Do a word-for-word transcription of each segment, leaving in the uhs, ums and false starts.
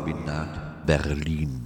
Kombinat Berlin.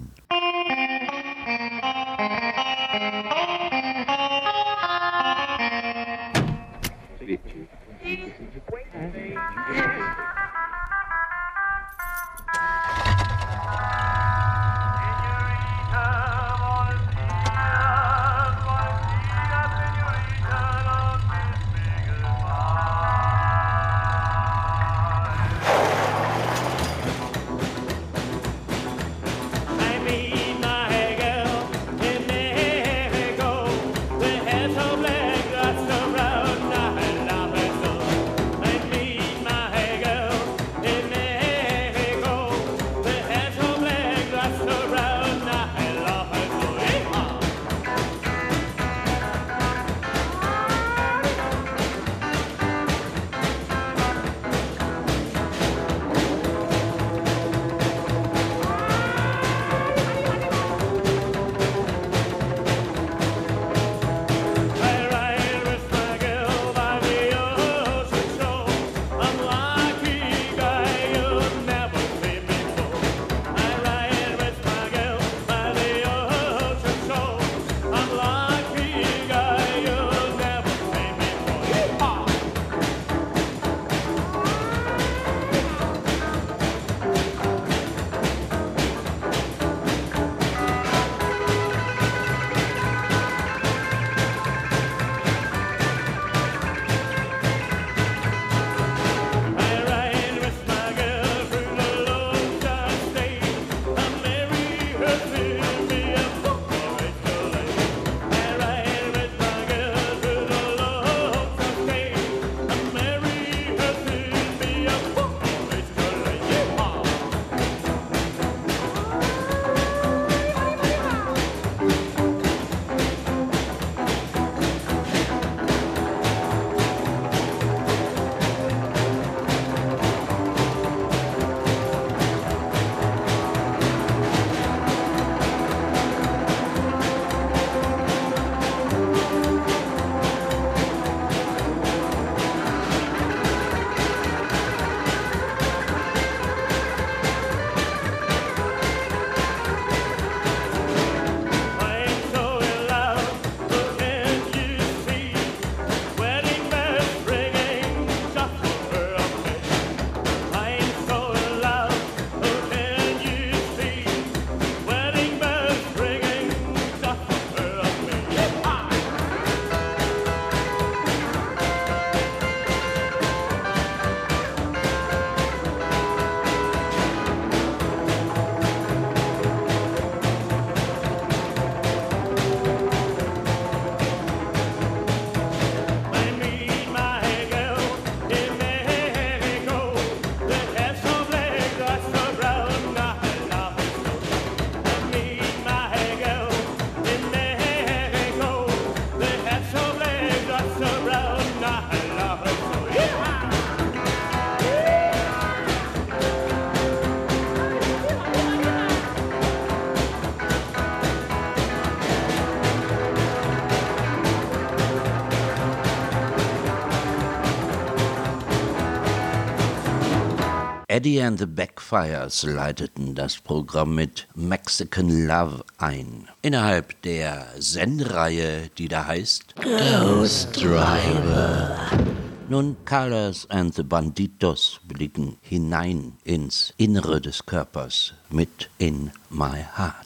Eddie and the Backfires leiteten das Programm mit Mexican Love ein. Innerhalb der Zen-Reihe, die da heißt Ghost Driver. Nun, Colors and the Banditos blicken hinein ins Innere des Körpers mit In My Heart.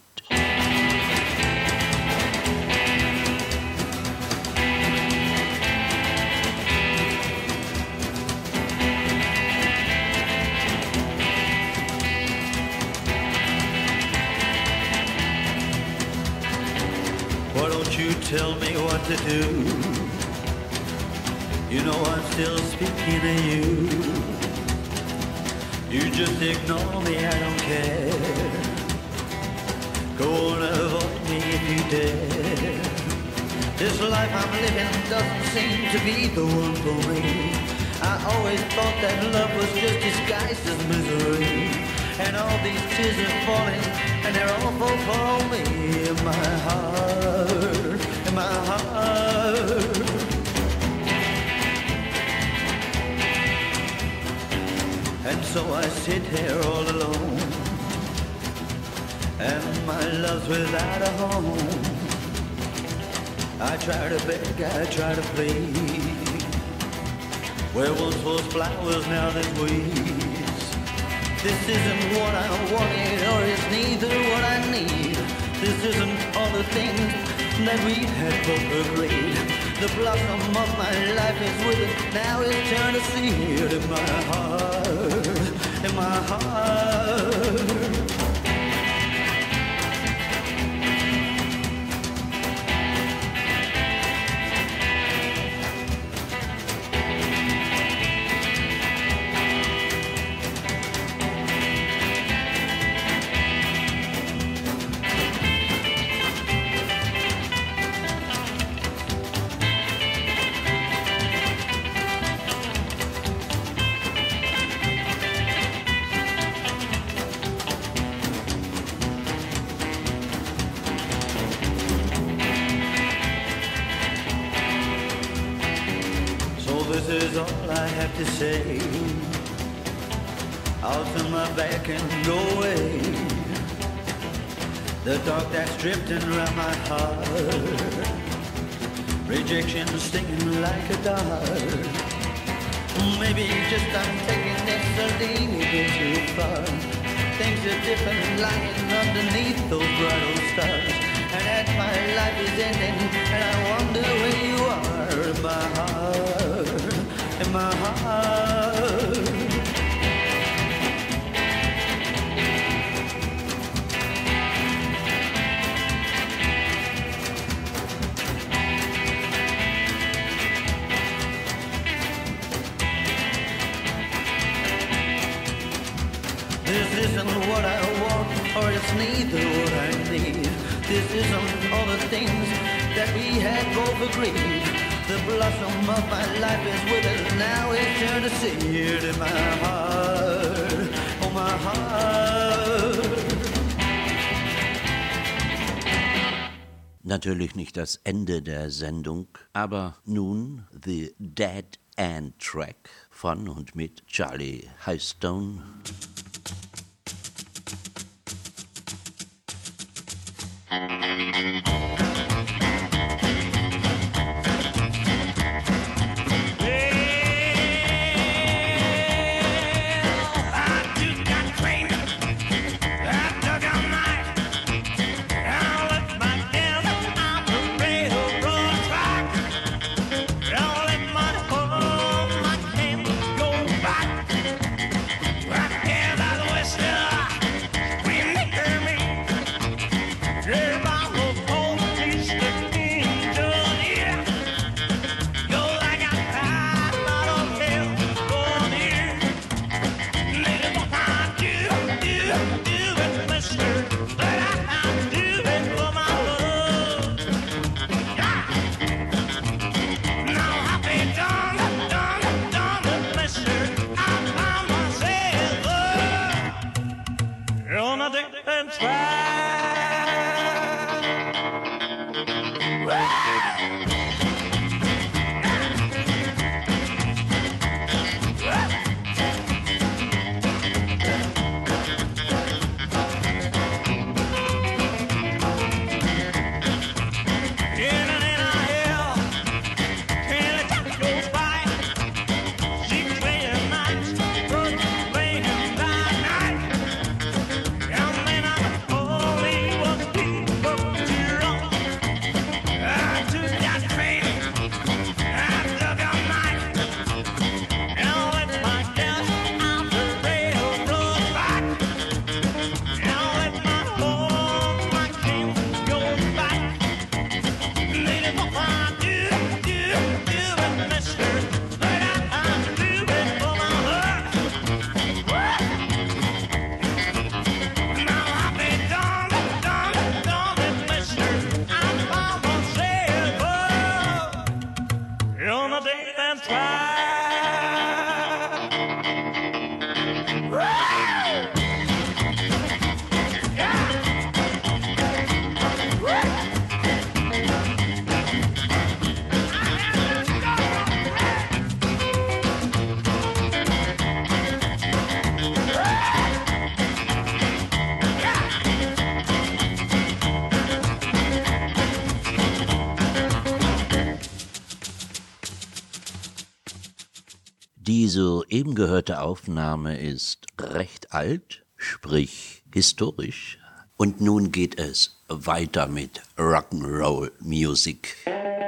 Tell me what to do. You know I'm still speaking to you. You just ignore me, I don't care. Go on, avoid me if you dare. This life I'm living doesn't seem to be the one for me. I always thought that love was just disguised as misery. And all these tears are falling, and they're all fall for me in my heart, in my heart. And so I sit here all alone, my love's without a home. I try to beg, I try to plead. Where once was flowers, now there's weeds. This isn't what I wanted, or it's neither what I need. This isn't all the things that we had both agreed. The blossom of my life is withered, now it's turned to seed in my heart, in my heart. This is all I have to say. I'll turn my back and go away. The dark that's drifting around my heart, rejection stinging like a dart. Maybe just I'm taking this a little bit too far. Things are different lying underneath those bright old stars. And as my life is ending, and I wonder where you are in my heart, in my heart. This isn't what I want, or it's neither what I need. This isn't all the things that we had both agreed. The blossom of my life is withered, now it's turned to seed in my heart, oh my heart. Natürlich nicht das Ende der Sendung, aber nun The Dead End Track von und mit Charlie Highstone. And try Die soeben gehörte Aufnahme ist recht alt, sprich historisch. Und nun geht es weiter mit Rock'n'Roll Music.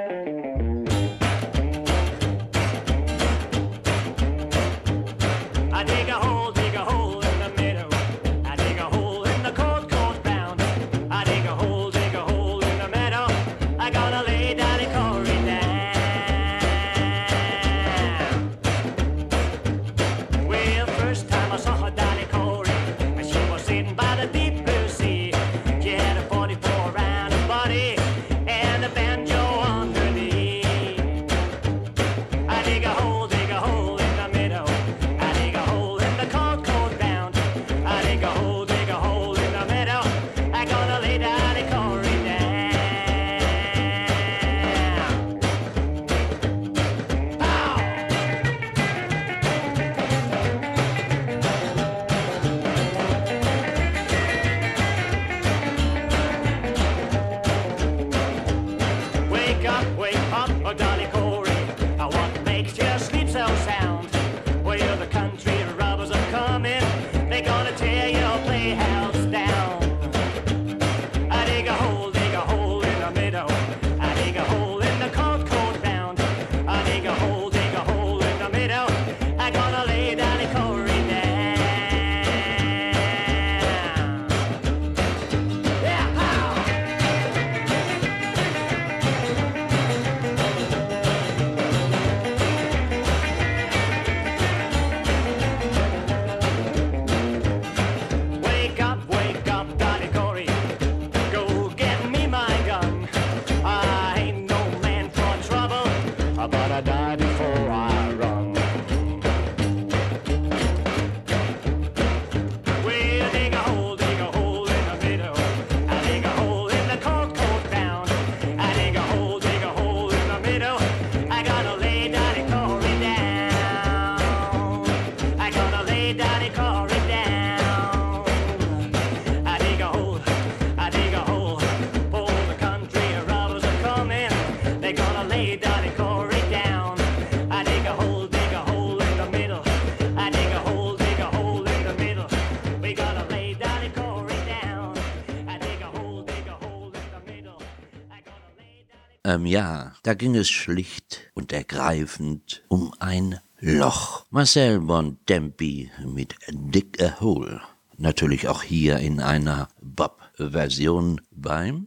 Ähm, ja, da ging es schlicht und ergreifend um ein Loch. Marcel Bontempi mit Dig a Hole. Natürlich auch hier in einer Bob-Version beim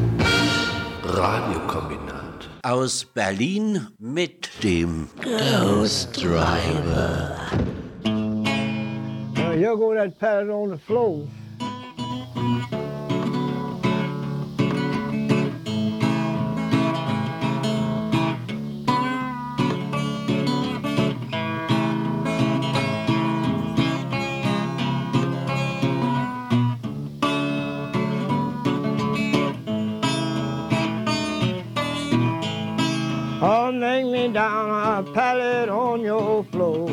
Radiokombinat aus Berlin mit dem Ghost Driver. Uh, here go that pattern on the floor. Oh, make me down a pallet on your floor.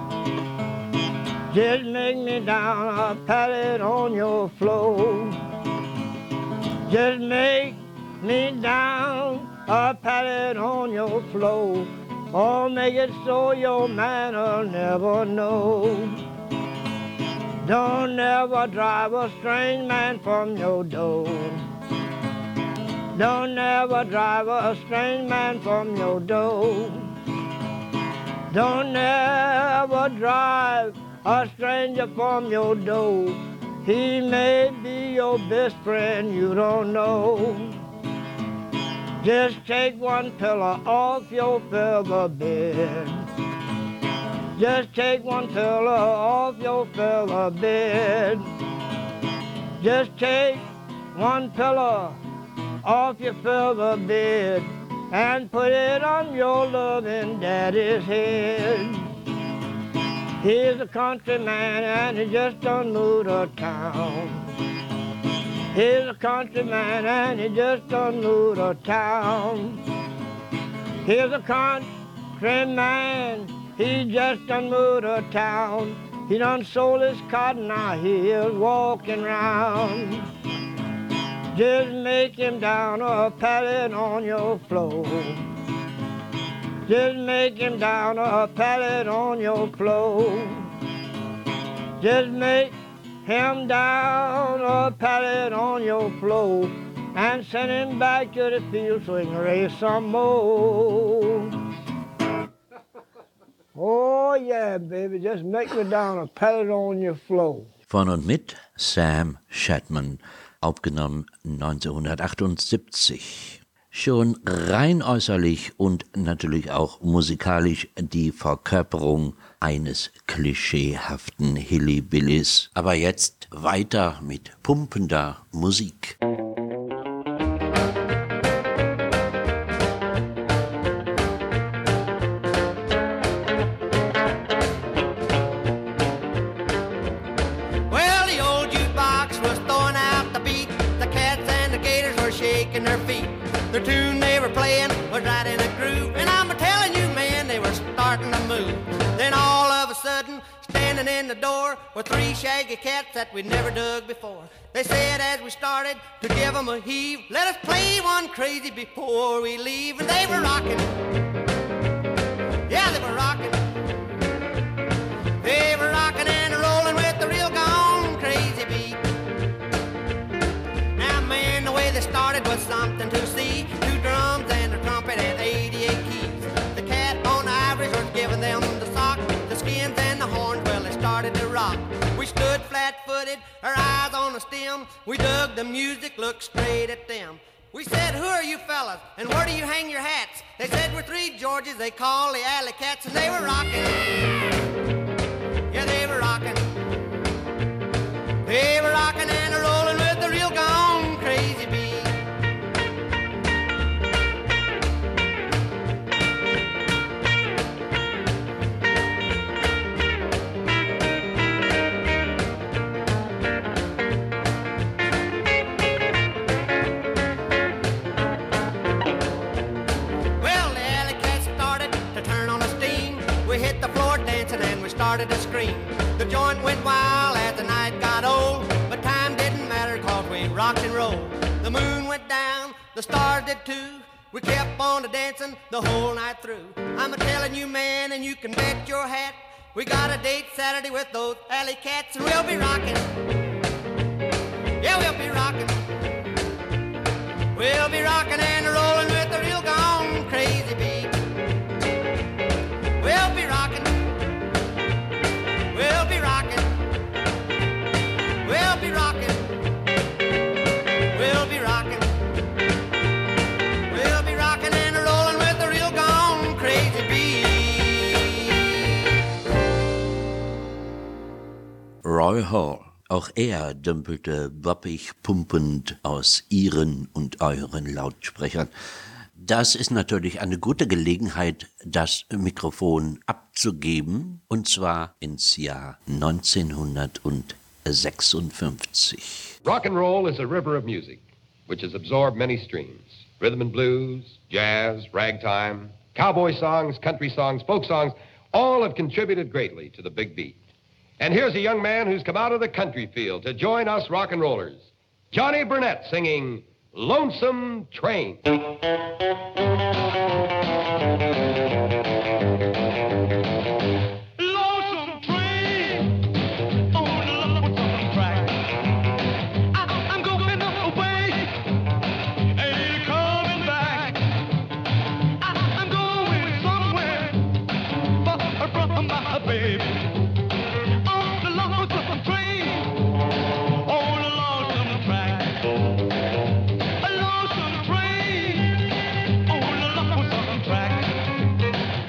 Just make me down a pallet on your floor. Just make me down a pallet on your floor. Oh, make it so your man'll never know. Don't never drive a strange man from your door. Don't ever drive a strange man from your door. Don't ever drive a stranger from your door. He may be your best friend, you don't know. Just take one pillow off your feather bed. Just take one pillow off your feather bed. Just take one pillow off your feather bed and put it on your loving daddy's head. He's a country man and he just done moved to town. He's a country man and he just done moved to town. He's a country man, he just done moved to town. He done sold his cotton, now he is walking round. Just make him down a pallet on your floor. Just make him down a pallet on your floor. Just make him down a pallet on your floor and send him back to the field so he can raise some more. Oh yeah, baby, just make me down a pallet on your floor. Von und mit Sam Chatman, aufgenommen neunzehnhundertachtundsiebzig. Schon rein äußerlich und natürlich auch musikalisch die Verkörperung eines klischeehaften Hillbillys. Aber jetzt weiter mit pumpender Musik. Their feet. Their tune they were playing was right in a groove, and I'm telling you, man, they were starting to move. Then all of a sudden, standing in the door were three shaggy cats that we'd never dug before. They said as we started to give them a heave, let us play one crazy before we leave. And they were rocking. Yeah, they were rocking. They were rocking and rolling with the real gone crazy beat. Now, man, the way they started was something to see. Two drums and a trumpet and eighty-eight keys. The cat on the ivories was giving them the sock. The skins and the horns, well, they started to rock. We stood flat-footed, our eyes on the stem. We dug the music, looked straight at them. We said, who are you fellas, and where do you hang your hats? They said, we're three Georges, they call the Alley Cats, and they were rocking. Yeah, they were rocking. They were rocking and rolling with the real gone crazy beat. Well, the Alley Cats started to turn on the steam. We hit the floor dancing and we started to scream. The joint went wild as the night got old, but time didn't matter cause we rocked and rolled. The moon went down, the stars did too. We kept on dancing the whole night through. I'm a-telling you, man, and you can bet your hat, we got a date Saturday with those Alley Cats, and we'll be rocking. Yeah, we'll be rocking. We'll be rocking and rolling with the real gone crazy beat. We'll be rocking. We'll be rocking. We'll be rocking. We'll be rocking. We'll be rocking and rolling with the real gone crazy beat. Roy Hall. Auch er dümpelte boppig pumpend aus ihren und euren Lautsprechern. Das ist natürlich eine gute Gelegenheit, das Mikrofon abzugeben, und zwar ins Jahr neunzehnhundertsechsundfünfzig. Rock and roll is a river of music, which has absorbed many streams. Rhythm and blues, jazz, ragtime, cowboy songs, country songs, folk songs, all have contributed greatly to the big beat. And here's a young man who's come out of the country field to join us rock and rollers. Johnny Burnett singing Lonesome Train. Lonesome train on the lonesome track. I, I'm going away, ain't coming back. I, I'm going somewhere far from my baby. On the lonesome train, on the lonesome track. A lonesome train on the lonesome track.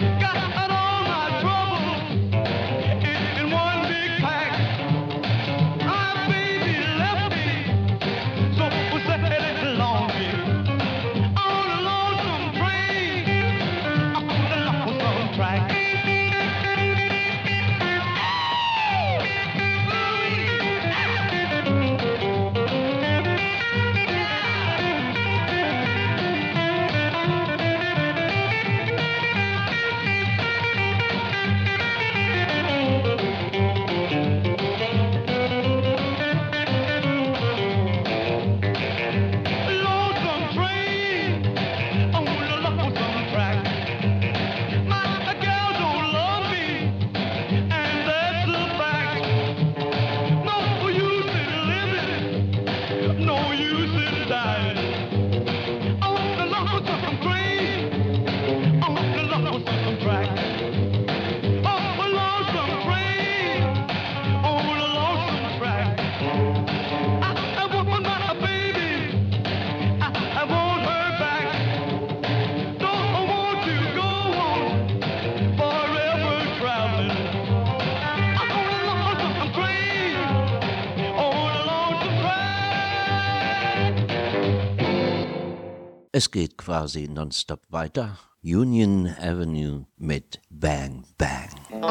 Es geht quasi nonstop weiter. Union Avenue mit Bang Bang.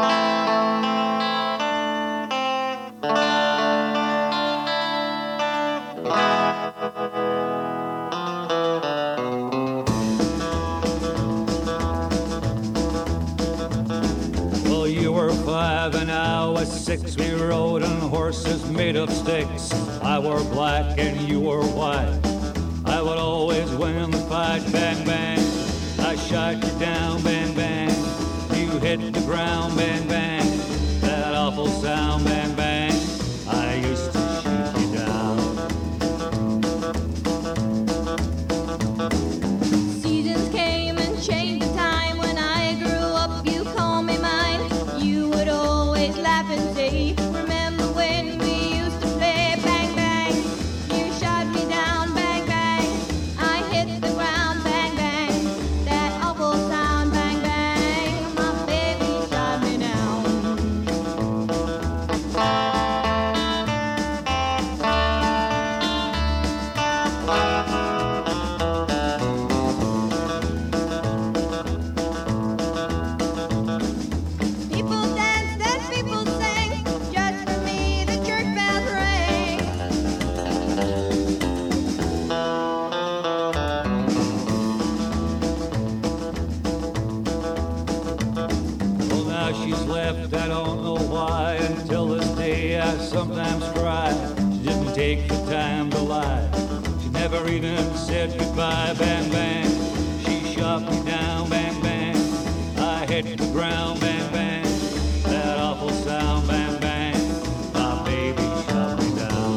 Well, you were five and I was six. We rode on horses made of sticks. I were black and you were white. I would always win the fight. Bang, bang. I shot you down. Bang, bang. You hit the ground. Bang, bang. That awful sound. Bang, bang. I used to shoot you down. Seasons came and changed the time. When I grew up, you called me mine. You would always laugh and say, remember when we used to play? Bang, bang. You shot me down. Bang, bang. I hit the ground. Bang, bang. That awful sound. Bang, bang. My baby shot me down. People danced and people sang. Just for me, the church bells rang. Well, now she's left, I don't know why. Until this day I sometimes cry. She didn't take the time to lie. She never even said goodbye. Bang, bang. She shot me down. Bang, bang. I hit the ground. Bang, bang. That awful sound. Bang, bang. My baby shot me down.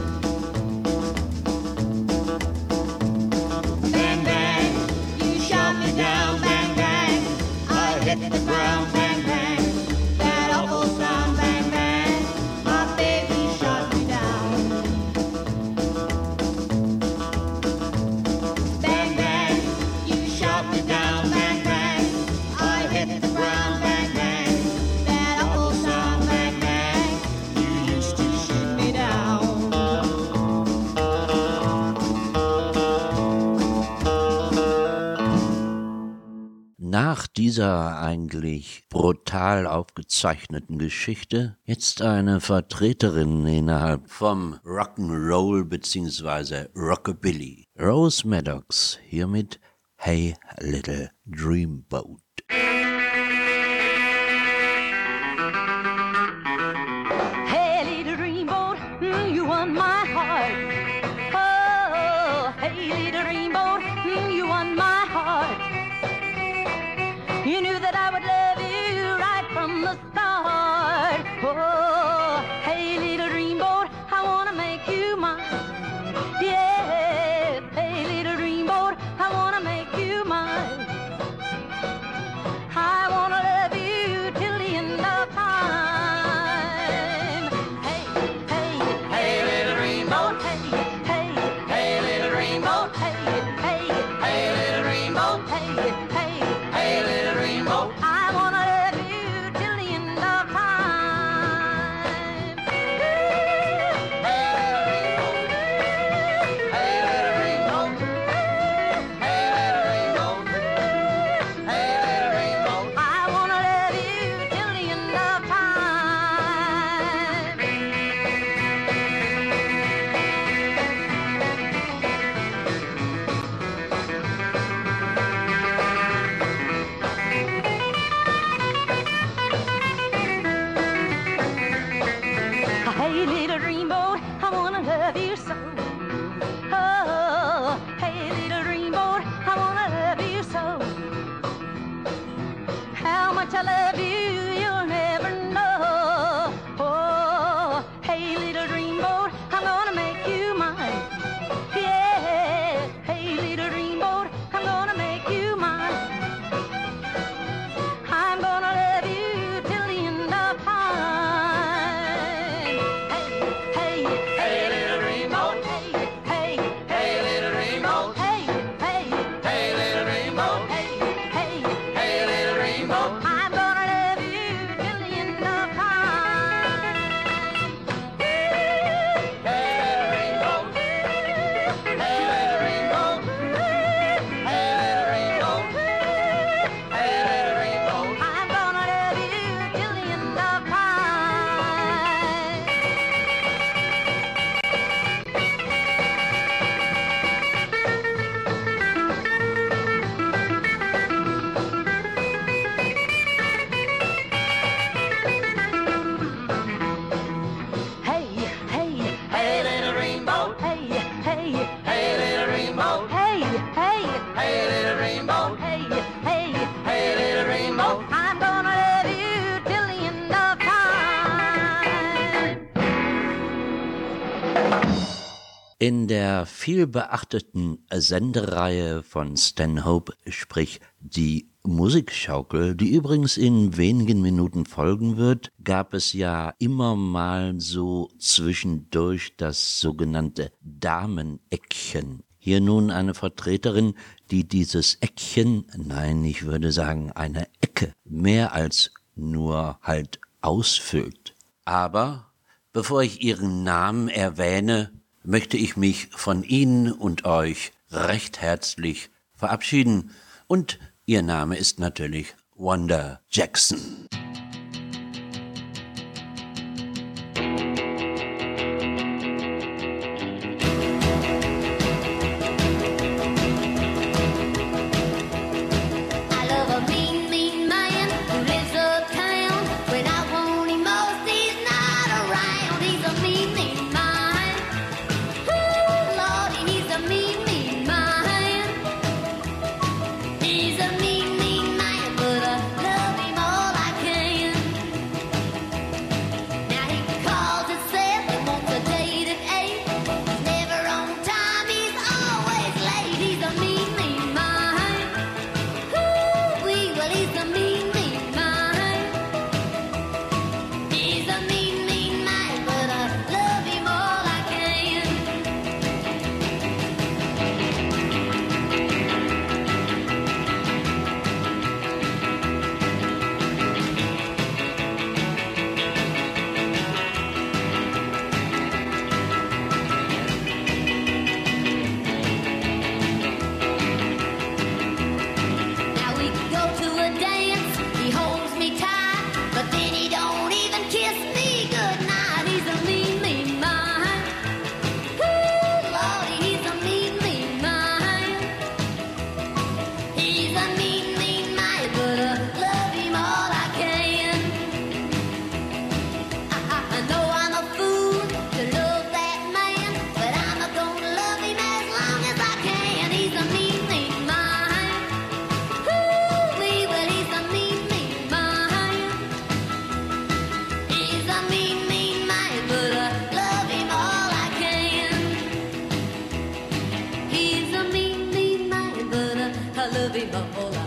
Bang, bang. You shot me down. Bang, bang. I hit the ground. Bang, bang. That awful sound. Bang, bang. My baby shot me down. Bang, bang. You shot me down. Bang, bang. I hit the ground. Bang, bang. That awful sound. Bang, bang. You used to shoot me down. Nach dieser eigentlich brutal aufgezeichneten Geschichte jetzt eine Vertreterin innerhalb vom Rock'n'Roll bzw. Rockabilly. Rose Maddox hiermit Hey Little Dreamboat. Hey, little dreamboat, mm, you won my heart. Oh, hey, little dreamboat, mm, you won my heart. You knew that I would love you right from the start. Oh, hey, little dreamboat, I wanna make you mine. Yeah, hey, little dreamboat, I wanna make you mine. Hey, little rainbow. Hey, hey, hey, little rainbow. I'm gonna love you till the end of time. In der vielbeachteten Sendereihe von Stanhope, sprich die Musikschaukel, die übrigens in wenigen Minuten folgen wird, gab es ja immer mal so zwischendurch das sogenannte Dameneckchen. Hier nun eine Vertreterin, die dieses Eckchen, nein, ich würde sagen eine Ecke, mehr als nur halt ausfüllt. Aber bevor ich ihren Namen erwähne, möchte ich mich von Ihnen und euch recht herzlich verabschieden. Und ihr Name ist natürlich Wanda Jackson. love him all